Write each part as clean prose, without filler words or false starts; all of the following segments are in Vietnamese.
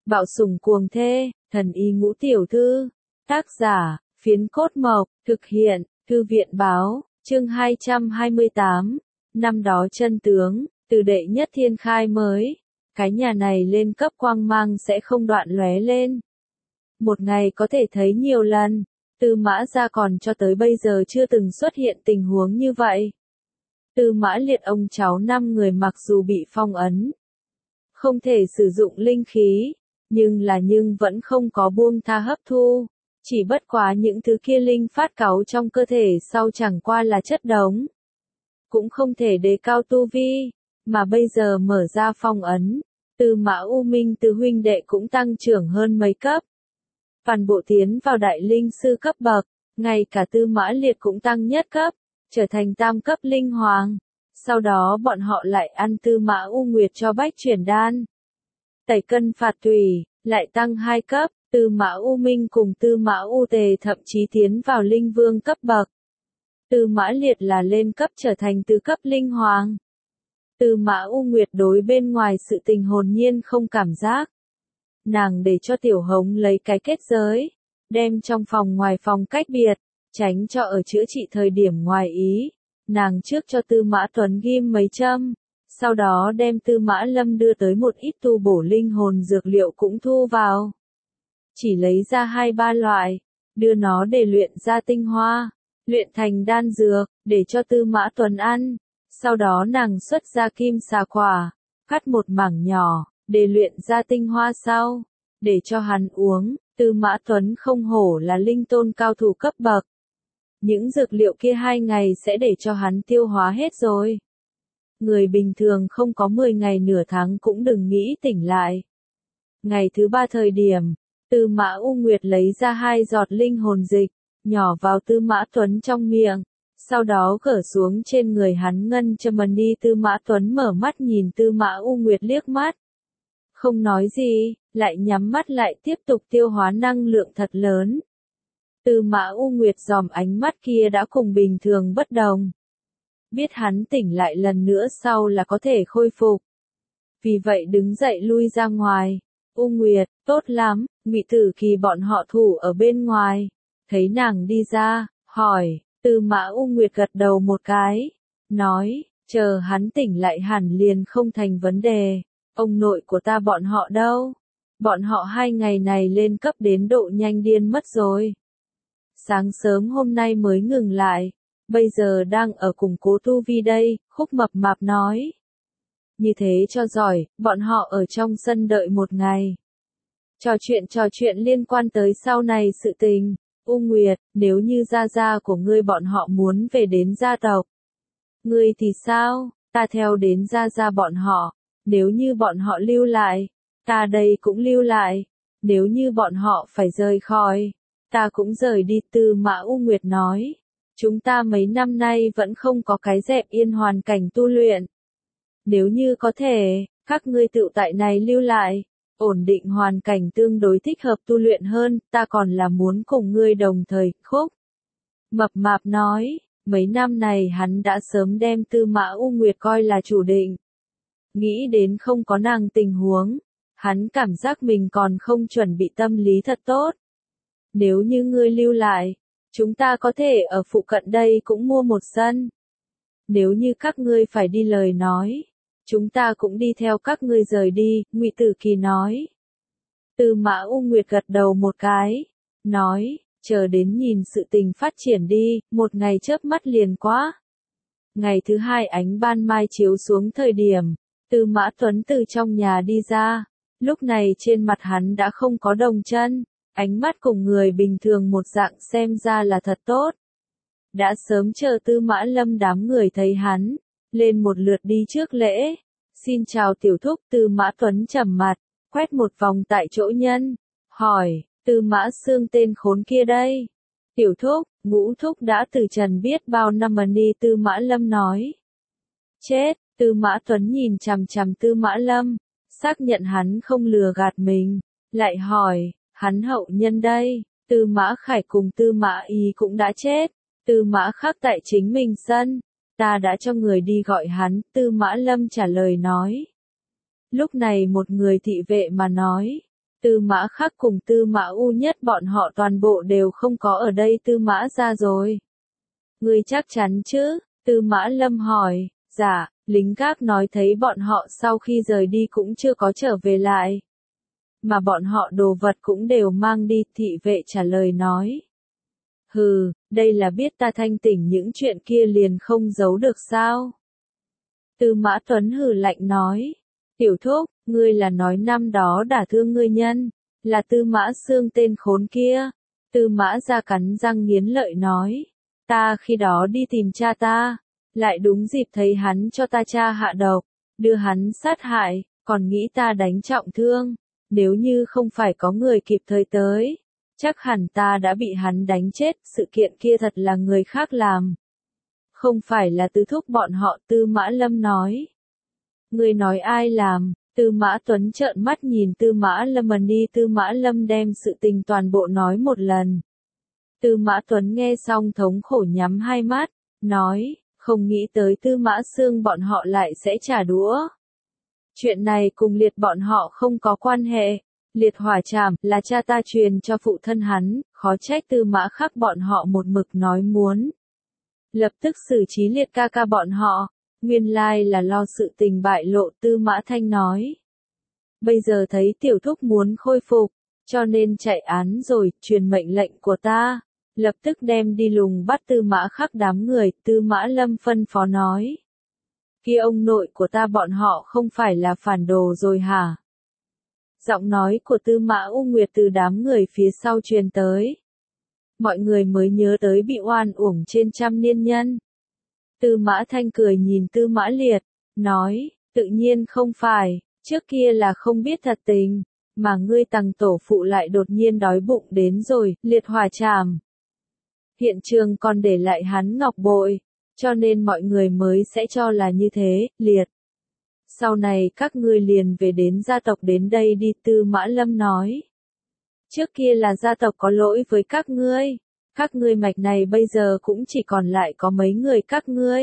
Bạo sủng cuồng thê, thần y ngũ tiểu thư. Tác giả, Phiến Cốt Mộc, thực hiện, Thư viện báo, chương 228. Năm đó chân tướng, từ đệ nhất thiên khai mới. Cái nhà này lên cấp quang mang sẽ không đoạn lóe lên. Một ngày có thể thấy nhiều lần, Tư Mã Gia còn cho tới bây giờ chưa từng xuất hiện tình huống như vậy. Tư Mã Liệt ông cháu 5 người mặc dù bị phong ấn, không thể sử dụng linh khí, nhưng vẫn không có buông tha hấp thu. Chỉ bất quá những thứ kia linh phát cáu trong cơ thể sau chẳng qua là chất đống. Cũng không thể đề cao tu vi, mà bây giờ mở ra phong ấn, Tư Mã U Minh từ huynh đệ cũng tăng trưởng hơn mấy cấp. Toàn bộ tiến vào đại linh sư cấp bậc, ngay cả Tư Mã Liệt cũng tăng nhất cấp, trở thành tam cấp linh hoàng. Sau đó bọn họ lại ăn Tư Mã U Nguyệt cho bách chuyển đan. Tẩy cân phạt tùy, lại tăng 2 cấp, Tư Mã U Minh cùng Tư Mã U Tề thậm chí tiến vào linh vương cấp bậc. Tư Mã Liệt là lên cấp trở thành tứ cấp linh hoàng. Tư Mã U Nguyệt đối bên ngoài sự tình hồn nhiên không cảm giác. Nàng để cho Tiểu Hống lấy cái kết giới, đem trong phòng ngoài phòng cách biệt, tránh cho ở chữa trị thời điểm ngoài ý. Nàng trước cho Tư Mã Tuấn ghim mấy châm, sau đó đem Tư Mã Lâm đưa tới một ít tu bổ linh hồn dược liệu cũng thu vào. Chỉ lấy ra 2-3 loại, đưa nó để luyện ra tinh hoa, luyện thành đan dược, để cho Tư Mã Tuấn ăn. Sau đó nàng xuất ra kim xà quả, cắt một mảng nhỏ, để luyện ra tinh hoa sau, để cho hắn uống. Tư Mã Tuấn không hổ là linh tôn cao thủ cấp bậc. Những dược liệu kia 2 ngày sẽ để cho hắn tiêu hóa hết rồi. Người bình thường không có 10 ngày nửa tháng cũng đừng nghĩ tỉnh lại. Ngày thứ 3 thời điểm, Tư Mã U Nguyệt lấy ra 2 giọt linh hồn dịch, nhỏ vào Tư Mã Tuấn trong miệng, sau đó gỡ xuống trên người hắn ngân châm đi. Tư Mã Tuấn mở mắt nhìn Tư Mã U Nguyệt liếc mắt. Không nói gì, lại nhắm mắt lại tiếp tục tiêu hóa năng lượng thật lớn. Tư Mã U Nguyệt dòm ánh mắt kia đã cùng bình thường bất đồng. Biết hắn tỉnh lại lần nữa sau là có thể khôi phục. Vì vậy đứng dậy lui ra ngoài. U Nguyệt, tốt lắm, Ngụy Tử Kỳ bọn họ thủ ở bên ngoài. Thấy nàng đi ra, hỏi, Tư Mã U Nguyệt gật đầu một cái. Nói, chờ hắn tỉnh lại hẳn liền không thành vấn đề. Ông nội của ta bọn họ đâu? Bọn họ 2 ngày này lên cấp đến độ nhanh điên mất rồi. Sáng sớm hôm nay mới ngừng lại, bây giờ đang ở củng cố tu vi đây, Khúc Mập Mạp nói. Như thế cho giỏi, bọn họ ở trong sân đợi một ngày. Trò chuyện liên quan tới sau này sự tình. U Nguyệt, nếu như gia gia của ngươi bọn họ muốn về đến gia tộc. Ngươi thì sao? Ta theo đến gia gia bọn họ. Nếu như bọn họ lưu lại, ta đây cũng lưu lại. Nếu như bọn họ phải rời khỏi, ta cũng rời đi. Tư Mã U Nguyệt nói. Chúng ta mấy năm nay vẫn không có cái dẹp yên hoàn cảnh tu luyện. Nếu như có thể, các ngươi tự tại này lưu lại, ổn định hoàn cảnh tương đối thích hợp tu luyện hơn, ta còn là muốn cùng ngươi đồng thời. Khúc Mập Mạp nói, mấy năm này hắn đã sớm đem Tư Mã U Nguyệt coi là chủ định. Nghĩ đến không có nàng tình huống, hắn cảm giác mình còn không chuẩn bị tâm lý thật tốt. Nếu như ngươi lưu lại, chúng ta có thể ở phụ cận đây cũng mua một sân. Nếu như các ngươi phải đi lời nói, chúng ta cũng đi theo các ngươi rời đi, Ngụy Tử Kỳ nói. Tư Mã U Nguyệt gật đầu một cái, nói, chờ đến nhìn sự tình phát triển đi, một ngày chớp mắt liền quá. Ngày thứ 2 ánh ban mai chiếu xuống thời điểm, Tư Mã Tuấn từ trong nhà đi ra, lúc này trên mặt hắn đã không có đồng chân, ánh mắt cùng người bình thường một dạng xem ra là thật tốt. Đã sớm chờ Tư Mã Lâm đám người thấy hắn, lên một lượt đi trước lễ. Xin chào tiểu thúc. Tư Mã Tuấn trầm mặt, quét một vòng tại chỗ nhân, hỏi, Tư Mã Xương tên khốn kia đây. Tiểu thúc, Ngũ thúc đã từ trần biết bao năm đi. Tư Mã Lâm nói. Chết. Tư Mã Tuấn nhìn chằm chằm Tư Mã Lâm, xác nhận hắn không lừa gạt mình, lại hỏi, hắn hậu nhân đây. Tư Mã Khải cùng Tư Mã Ý cũng đã chết. Tư Mã Khắc tại chính mình sân, ta đã cho người đi gọi hắn. Tư Mã Lâm trả lời nói. Lúc này một người thị vệ mà nói, Tư Mã Khắc cùng Tư Mã U Nhất bọn họ toàn bộ đều không có ở đây. Tư Mã ra rồi. Ngươi chắc chắn chứ? Tư Mã Lâm hỏi. Dạ, lính gác nói thấy bọn họ sau khi rời đi cũng chưa có trở về lại. Mà bọn họ đồ vật cũng đều mang đi, thị vệ trả lời nói. Hừ, đây là biết ta thanh tỉnh những chuyện kia liền không giấu được sao? Tư Mã Tuấn hừ lạnh nói. Tiểu thúc, ngươi là nói năm đó đả thương ngươi nhân, là Tư Mã Xương tên khốn kia. Tư Mã ra cắn răng nghiến lợi nói. Ta khi đó đi tìm cha ta, lại đúng dịp thấy hắn cho ta cha hạ độc, đưa hắn sát hại, còn nghĩ ta đánh trọng thương. Nếu như không phải có người kịp thời tới, chắc hẳn ta đã bị hắn đánh chết. Sự kiện kia thật là người khác làm, không phải là tứ thúc bọn họ. Tư Mã Lâm nói. Người nói ai làm? Tư Mã Tuấn trợn mắt nhìn Tư Mã Lâm đi. Tư Mã Lâm đem sự tình toàn bộ nói một lần. Tư Mã Tuấn nghe xong thống khổ nhắm hai mắt, nói, không nghĩ tới Tư Mã Xương bọn họ lại sẽ trả đũa. Chuyện này cùng Liệt bọn họ không có quan hệ. Liệt hỏa trảm là cha ta truyền cho phụ thân hắn, khó trách Tư Mã Khắc bọn họ một mực nói muốn lập tức xử trí Liệt ca ca bọn họ. Nguyên lai là lo sự tình bại lộ. Tư Mã Thanh nói. Bây giờ thấy tiểu thúc muốn khôi phục, cho nên chạy án rồi, truyền mệnh lệnh của ta, lập tức đem đi lùng bắt Tư Mã Khắc đám người. Tư Mã Lâm phân phó nói. Kia ông nội của ta bọn họ không phải là phản đồ rồi hả? Giọng nói của Tư Mã U Nguyệt từ đám người phía sau truyền tới. Mọi người mới nhớ tới bị oan uổng trên trăm niên nhân. Tư Mã Thanh cười nhìn Tư Mã Liệt, nói, tự nhiên không phải, trước kia là không biết thật tình, mà ngươi Tằng tổ phụ lại đột nhiên đói bụng đến rồi. Liệt hỏa trảm. Hiện trường còn để lại hắn ngọc bội, cho nên mọi người mới sẽ cho là như thế. Liệt, sau này các ngươi liền về đến gia tộc đến đây đi. Tư Mã Lâm nói. Trước kia là gia tộc có lỗi với các ngươi. Các ngươi mạch này bây giờ cũng chỉ còn lại có mấy người các ngươi.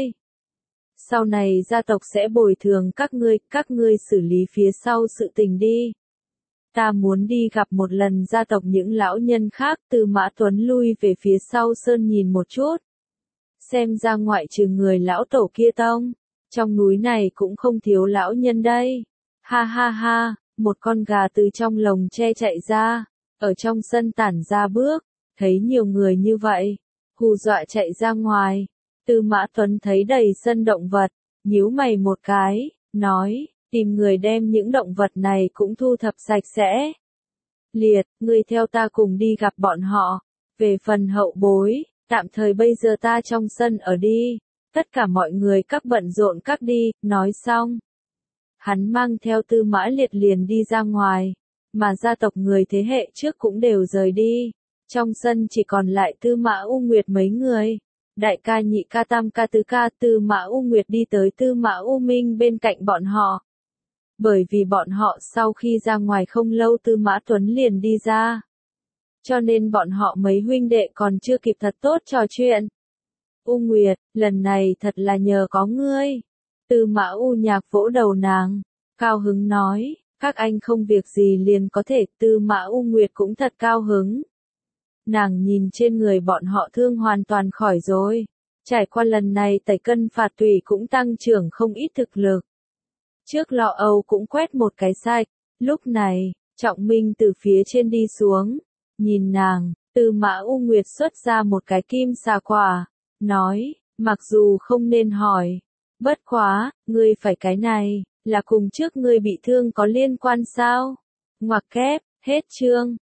Sau này gia tộc sẽ bồi thường các ngươi xử lý phía sau sự tình đi. Ta muốn đi gặp một lần gia tộc những lão nhân khác. Tư Mã Tuấn lui về phía sau sơn nhìn một chút. Xem ra ngoại trừ người lão tổ kia tông, trong núi này cũng không thiếu lão nhân đây. Ha ha ha, một con gà từ trong lồng tre chạy ra, ở trong sân tản ra bước, thấy nhiều người như vậy, hù dọa chạy ra ngoài. Tư Mã Tuấn thấy đầy sân động vật, nhíu mày một cái, nói, tìm người đem những động vật này cũng thu thập sạch sẽ. Liệt, ngươi theo ta cùng đi gặp bọn họ. Về phần hậu bối, tạm thời bây giờ ta trong sân ở đi. Tất cả mọi người các bận rộn các đi. Nói xong, hắn mang theo Tư Mã Liệt liền đi ra ngoài, mà gia tộc người thế hệ trước cũng đều rời đi. Trong sân chỉ còn lại Tư Mã U Nguyệt mấy người. Đại ca, nhị ca, tam ca, tứ ca. Tư Mã U Nguyệt đi tới Tư Mã U Minh bên cạnh bọn họ. Bởi vì bọn họ sau khi ra ngoài không lâu Tư Mã Tuấn liền đi ra, cho nên bọn họ mấy huynh đệ còn chưa kịp thật tốt trò chuyện. U Nguyệt, lần này thật là nhờ có ngươi. Tư Mã U Nhạc vỗ đầu nàng, cao hứng nói, các anh không việc gì liền có thể. Tư Mã U Nguyệt cũng thật cao hứng. Nàng nhìn trên người bọn họ thương hoàn toàn khỏi rồi. Trải qua lần này tẩy cân phạt tùy cũng tăng trưởng không ít thực lực. Trước lọ âu cũng quét một cái sạch. Lúc này, Trọng Minh từ phía trên đi xuống, nhìn nàng. Tư Mã U Nguyệt xuất ra một cái kim xà quả, nói, mặc dù không nên hỏi, bất quá, ngươi phải cái này, là cùng trước ngươi bị thương có liên quan sao? Ngoặc kép, hết chương.